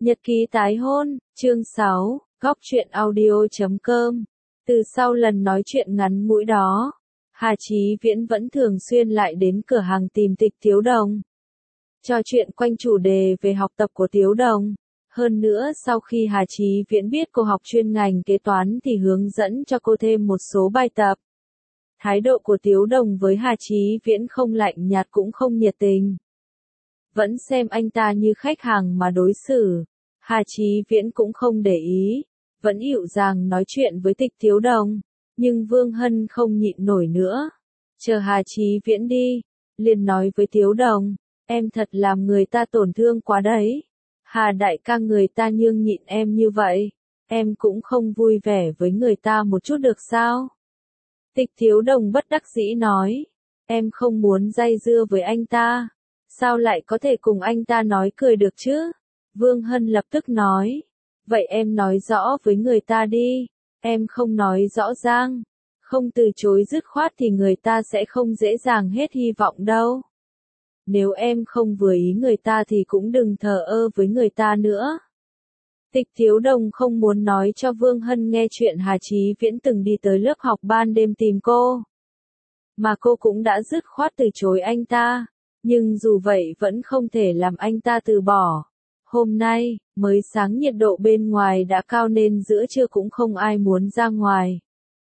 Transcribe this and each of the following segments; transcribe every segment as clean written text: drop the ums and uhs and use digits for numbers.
Nhật ký tái hôn, chương 6, góc truyện audio.com. Từ sau lần nói chuyện ngắn ngủi đó, Hà Chí Viễn vẫn thường xuyên lại đến cửa hàng tìm Tịch Thiếu Đồng. Trò chuyện quanh chủ đề về học tập của Thiếu Đồng. Hơn nữa sau khi Hà Chí Viễn biết cô học chuyên ngành kế toán thì hướng dẫn cho cô thêm một số bài tập. Thái độ của Thiếu Đồng với Hà Chí Viễn không lạnh nhạt cũng không nhiệt tình. Vẫn xem anh ta như khách hàng mà đối xử. Hà Chí Viễn cũng không để ý, vẫn dịu dàng nói chuyện với Tịch Thiếu Đồng, nhưng Vương Hân không nhịn nổi nữa. Chờ Hà Chí Viễn đi, liền nói với Thiếu Đồng, em thật làm người ta tổn thương quá đấy. Hà đại ca người ta nhường nhịn em như vậy, em cũng không vui vẻ với người ta một chút được sao? Tịch Thiếu Đồng bất đắc dĩ nói, em không muốn dây dưa với anh ta, sao lại có thể cùng anh ta nói cười được chứ? Vương Hân lập tức nói, vậy em nói rõ với người ta đi, em không nói rõ ràng, không từ chối dứt khoát thì người ta sẽ không dễ dàng hết hy vọng đâu. Nếu em không vừa ý người ta thì cũng đừng thờ ơ với người ta nữa. Tịch Thiếu Đồng không muốn nói cho Vương Hân nghe chuyện Hà Chí Viễn từng đi tới lớp học ban đêm tìm cô. Mà cô cũng đã dứt khoát từ chối anh ta, nhưng dù vậy vẫn không thể làm anh ta từ bỏ. Hôm nay, mới sáng nhiệt độ bên ngoài đã cao nên giữa trưa cũng không ai muốn ra ngoài.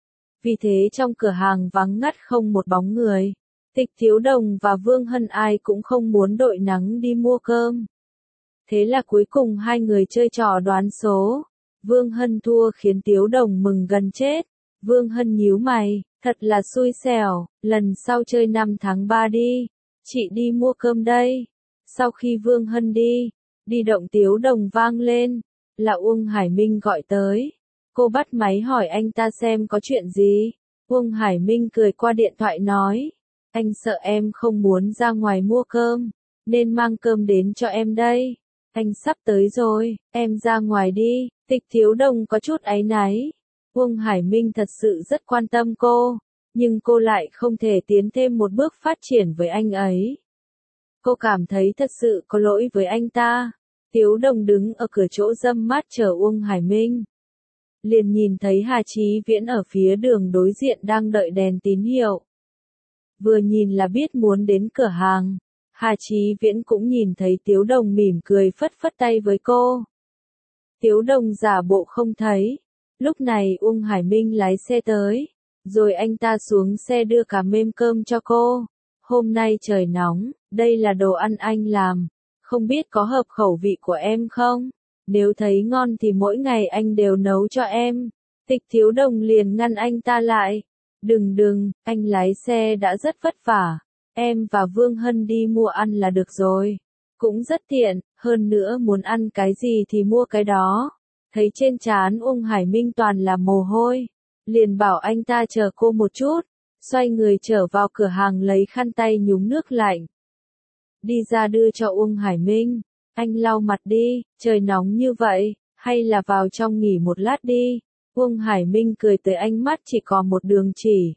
Vì thế trong cửa hàng vắng ngắt không một bóng người. Tịch Thiếu Đồng và Vương Hân ai cũng không muốn đội nắng đi mua cơm. Thế là cuối cùng hai người chơi trò đoán số. Vương Hân thua khiến Thiếu Đồng mừng gần chết. Vương Hân nhíu mày, thật là xui xẻo, lần sau chơi 5 tháng 3 đi. Chị đi mua cơm đây. Sau khi Vương Hân đi, di động Thiếu Đồng vang lên, là Uông Hải Minh gọi tới. Cô bắt máy hỏi anh ta xem có chuyện gì. Uông Hải Minh cười qua điện thoại nói, anh sợ em không muốn ra ngoài mua cơm, nên mang cơm đến cho em đây. Anh sắp tới rồi, em ra ngoài đi. Tịch Thiếu Đồng có chút áy náy. Uông Hải Minh thật sự rất quan tâm cô, nhưng cô lại không thể tiến thêm một bước phát triển với anh ấy. Cô cảm thấy thật sự có lỗi với anh ta. Thiếu Đồng đứng ở cửa chỗ râm mát chờ Uông Hải Minh. Liền nhìn thấy Hà Chí Viễn ở phía đường đối diện đang đợi đèn tín hiệu. Vừa nhìn là biết muốn đến cửa hàng. Hà Chí Viễn cũng nhìn thấy Thiếu Đồng mỉm cười phất phất tay với cô. Thiếu Đồng giả bộ không thấy. Lúc này Uông Hải Minh lái xe tới. Rồi anh ta xuống xe đưa cả mâm cơm cho cô. Hôm nay trời nóng, đây là đồ ăn anh làm. Không biết có hợp khẩu vị của em không? Nếu thấy ngon thì mỗi ngày anh đều nấu cho em. Tịch Thiếu Đồng liền ngăn anh ta lại. Đừng, anh lái xe đã rất vất vả. Em và Vương Hân đi mua ăn là được rồi. Cũng rất tiện, hơn nữa muốn ăn cái gì thì mua cái đó. Thấy trên trán Uông Hải Minh toàn là mồ hôi. Liền bảo anh ta chờ cô một chút. Xoay người trở vào cửa hàng lấy khăn tay nhúng nước lạnh. Đi ra đưa cho Uông Hải Minh. Anh lau mặt đi, trời nóng như vậy, hay là vào trong nghỉ một lát đi. Uông Hải Minh cười tới ánh mắt chỉ còn một đường chỉ.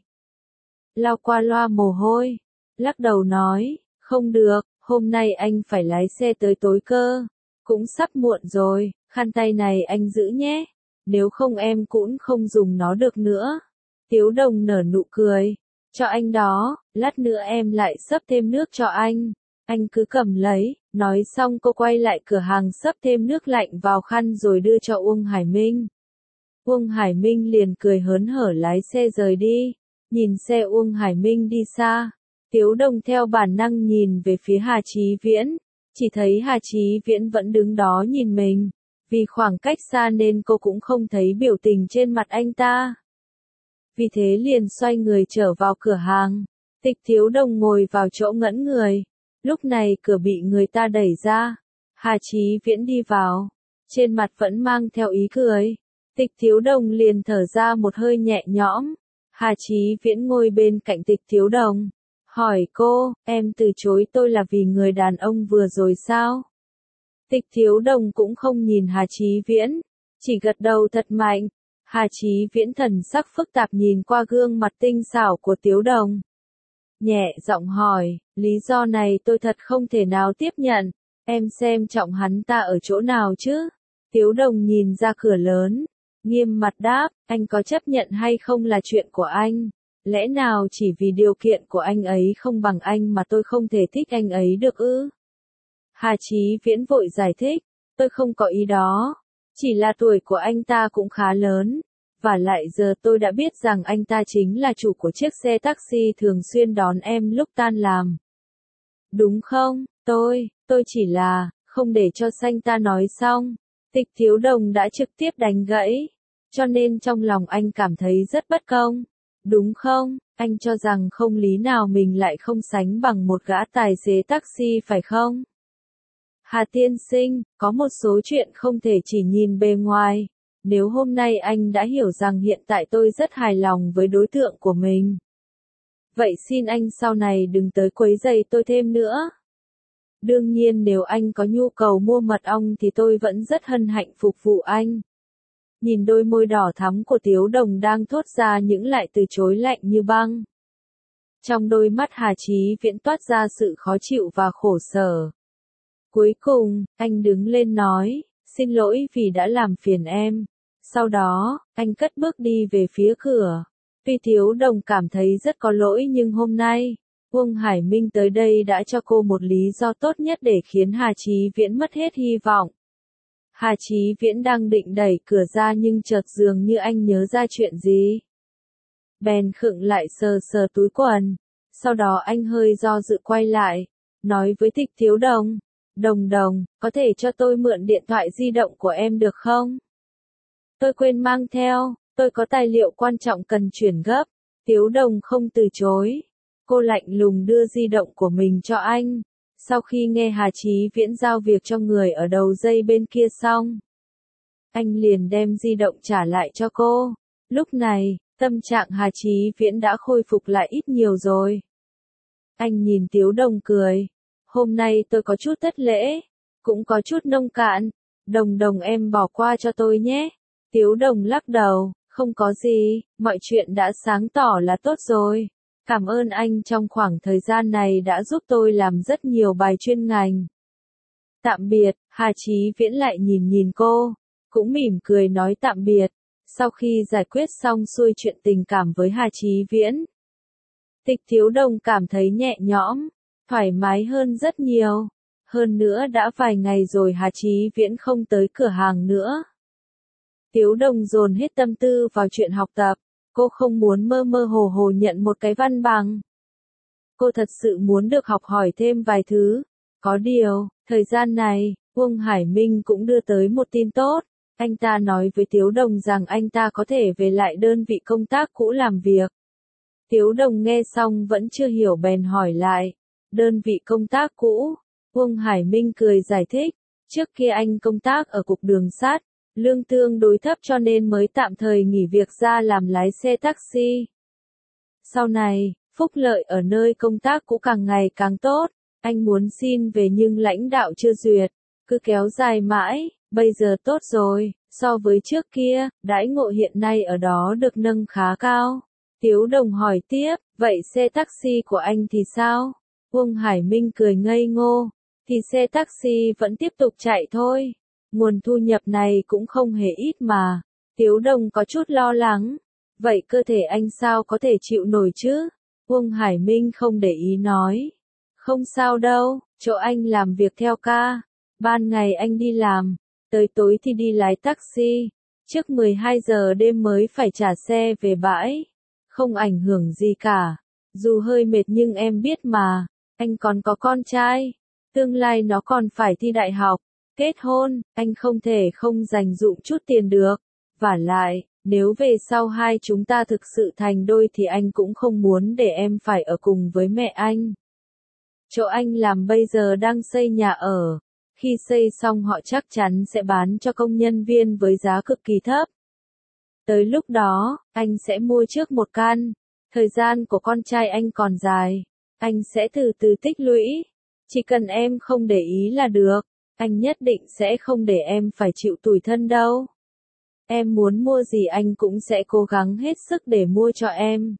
Lau qua loa mồ hôi. Lắc đầu nói, không được, hôm nay anh phải lái xe tới tối cơ. Cũng sắp muộn rồi, khăn tay này anh giữ nhé. Nếu không em cũng không dùng nó được nữa. Thiếu Đồng nở nụ cười. Cho anh đó, lát nữa em lại xấp thêm nước cho anh. Anh cứ cầm lấy. Nói xong cô quay lại cửa hàng xấp thêm nước lạnh vào khăn rồi đưa cho Uông Hải Minh. Uông Hải Minh liền cười hớn hở lái xe rời đi. Nhìn xe Uông Hải Minh đi xa. Thiếu Đồng theo bản năng nhìn về phía Hà Chí Viễn. Chỉ thấy Hà Chí Viễn vẫn đứng đó nhìn mình. Vì khoảng cách xa nên cô cũng không thấy biểu tình trên mặt anh ta. Vì thế liền xoay người trở vào cửa hàng. Tịch Thiếu Đồng ngồi vào chỗ ngẩn người. Lúc này cửa bị người ta đẩy ra. Hà Chí Viễn đi vào. Trên mặt vẫn mang theo ý cười. Tịch Thiếu Đồng liền thở ra một hơi nhẹ nhõm. Hà Chí Viễn ngồi bên cạnh Tịch Thiếu Đồng. Hỏi cô, em từ chối tôi là vì người đàn ông vừa rồi sao? Tịch Thiếu Đồng cũng không nhìn Hà Chí Viễn. Chỉ gật đầu thật mạnh. Hà Chí Viễn thần sắc phức tạp nhìn qua gương mặt tinh xảo của Thiếu Đồng. Nhẹ giọng hỏi, lý do này tôi thật không thể nào tiếp nhận. Em xem trọng hắn ta ở chỗ nào chứ? Tiếu Đồng nhìn ra cửa lớn, nghiêm mặt đáp, anh có chấp nhận hay không là chuyện của anh. Lẽ nào chỉ vì điều kiện của anh ấy không bằng anh mà tôi không thể thích anh ấy được ư? Hà Chí Viễn vội giải thích, tôi không có ý đó. Chỉ là tuổi của anh ta cũng khá lớn. Và lại giờ tôi đã biết rằng anh ta chính là chủ của chiếc xe taxi thường xuyên đón em lúc tan làm. Đúng không? Tôi chỉ là, không để cho Sanh ta nói xong. Tịch Thiếu Đồng đã trực tiếp đánh gãy. Cho nên trong lòng anh cảm thấy rất bất công. Đúng không? Anh cho rằng không lý nào mình lại không sánh bằng một gã tài xế taxi phải không? Hà tiên sinh, có một số chuyện không thể chỉ nhìn bề ngoài. Nếu hôm nay anh đã hiểu rằng hiện tại tôi rất hài lòng với đối tượng của mình. Vậy xin anh sau này đừng tới quấy rầy tôi thêm nữa. Đương nhiên nếu anh có nhu cầu mua mật ong thì tôi vẫn rất hân hạnh phục vụ anh. Nhìn đôi môi đỏ thắm của Tiếu Đồng đang thốt ra những lại từ chối lạnh như băng. Trong đôi mắt Hà Chí Viễn toát ra sự khó chịu và khổ sở. Cuối cùng, anh đứng lên nói, xin lỗi vì đã làm phiền em. Sau đó, anh cất bước đi về phía cửa. Tuy Tiếu Đồng cảm thấy rất có lỗi nhưng hôm nay, Uông Hải Minh tới đây đã cho cô một lý do tốt nhất để khiến Hà Chí Viễn mất hết hy vọng. Hà Chí Viễn đang định đẩy cửa ra nhưng chợt dường như anh nhớ ra chuyện gì. Bèn khựng lại sờ sờ túi quần. Sau đó anh hơi do dự quay lại, nói với Tịch Thiếu Đồng, Đồng, có thể cho tôi mượn điện thoại di động của em được không? Tôi quên mang theo, tôi có tài liệu quan trọng cần chuyển gấp. Tiếu Đồng không từ chối. Cô lạnh lùng đưa di động của mình cho anh. Sau khi nghe Hà Chí Viễn giao việc cho người ở đầu dây bên kia xong, anh liền đem di động trả lại cho cô. Lúc này, tâm trạng Hà Chí Viễn đã khôi phục lại ít nhiều rồi. Anh nhìn Tiếu Đồng cười. Hôm nay tôi có chút thất lễ, cũng có chút nông cạn. Đồng em bỏ qua cho tôi nhé. Tiếu Đồng lắc đầu, không có gì, mọi chuyện đã sáng tỏ là tốt rồi. Cảm ơn anh trong khoảng thời gian này đã giúp tôi làm rất nhiều bài chuyên ngành. Tạm biệt, Hà Chí Viễn lại nhìn cô, cũng mỉm cười nói tạm biệt. Sau khi giải quyết xong xuôi chuyện tình cảm với Hà Chí Viễn, Tịch Thiếu Đồng cảm thấy nhẹ nhõm, thoải mái hơn rất nhiều. Hơn nữa đã vài ngày rồi Hà Chí Viễn không tới cửa hàng nữa. Tiếu Đồng dồn hết tâm tư vào chuyện học tập. Cô không muốn mơ mơ hồ hồ nhận một cái văn bằng. Cô thật sự muốn được học hỏi thêm vài thứ. Có điều, thời gian này, Uông Hải Minh cũng đưa tới một tin tốt. Anh ta nói với Tiếu Đồng rằng anh ta có thể về lại đơn vị công tác cũ làm việc. Tiếu Đồng nghe xong vẫn chưa hiểu bèn hỏi lại. Đơn vị công tác cũ? Uông Hải Minh cười giải thích. Trước kia anh công tác ở cục đường sắt. Lương tương đối thấp cho nên mới tạm thời nghỉ việc ra làm lái xe taxi. Sau này, phúc lợi ở nơi công tác cũng càng ngày càng tốt. Anh muốn xin về nhưng lãnh đạo chưa duyệt. Cứ kéo dài mãi, bây giờ tốt rồi. So với trước kia, đãi ngộ hiện nay ở đó được nâng khá cao. Tiếu Đồng hỏi tiếp, vậy xe taxi của anh thì sao? Uông Hải Minh cười ngây ngô. Thì xe taxi vẫn tiếp tục chạy thôi. Nguồn thu nhập này cũng không hề ít mà. Tiếu Đồng có chút lo lắng. Vậy cơ thể anh sao có thể chịu nổi chứ? Uông Hải Minh không để ý nói. Không sao đâu, chỗ anh làm việc theo ca. Ban ngày anh đi làm, tới tối thì đi lái taxi. Trước 12 giờ đêm mới phải trả xe về bãi. Không ảnh hưởng gì cả. Dù hơi mệt nhưng em biết mà, anh còn có con trai. Tương lai nó còn phải thi đại học. Kết hôn, anh không thể không dành dụm chút tiền được. Vả lại, nếu về sau hai chúng ta thực sự thành đôi thì anh cũng không muốn để em phải ở cùng với mẹ anh. Chỗ anh làm bây giờ đang xây nhà ở. Khi xây xong họ chắc chắn sẽ bán cho công nhân viên với giá cực kỳ thấp. Tới lúc đó, anh sẽ mua trước một căn. Thời gian của con trai anh còn dài. Anh sẽ từ từ tích lũy. Chỉ cần em không để ý là được. Anh nhất định sẽ không để em phải chịu tủi thân đâu. Em muốn mua gì anh cũng sẽ cố gắng hết sức để mua cho em.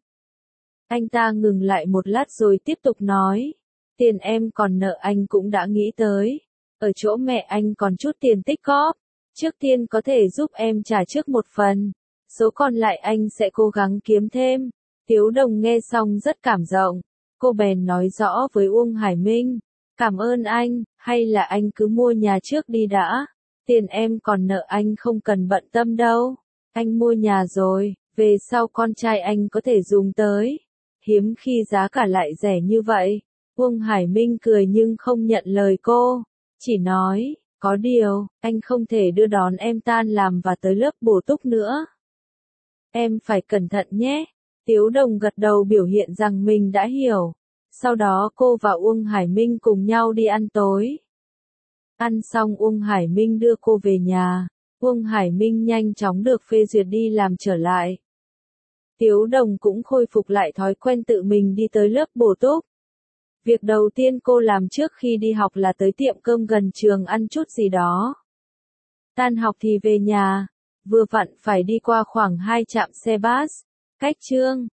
Anh ta ngừng lại một lát rồi tiếp tục nói. Tiền em còn nợ anh cũng đã nghĩ tới. ở chỗ mẹ anh còn chút tiền tích góp. Trước tiên có thể giúp em trả trước một phần. Số còn lại anh sẽ cố gắng kiếm thêm. Tiếu Đồng nghe xong rất cảm động. Cô bèn nói rõ với Uông Hải Minh. Cảm ơn anh, hay là anh cứ mua nhà trước đi đã. Tiền em còn nợ anh không cần bận tâm đâu. Anh mua nhà rồi, về sau con trai anh có thể dùng tới. Hiếm khi giá cả lại rẻ như vậy. Uông Hải Minh cười nhưng không nhận lời cô. Chỉ nói, có điều, anh không thể đưa đón em tan làm và tới lớp bổ túc nữa. Em phải cẩn thận nhé. Tiếu Đồng gật đầu biểu hiện rằng mình đã hiểu. Sau đó cô và Uông Hải Minh cùng nhau đi ăn tối. Ăn xong Uông Hải Minh đưa cô về nhà. Uông Hải Minh nhanh chóng được phê duyệt đi làm trở lại. Tiếu Đồng cũng khôi phục lại thói quen tự mình đi tới lớp bổ túc. Việc đầu tiên cô làm trước khi đi học là tới tiệm cơm gần trường ăn chút gì đó. Tan học thì về nhà, vừa vặn phải đi qua khoảng 2 trạm xe bus, cách trường.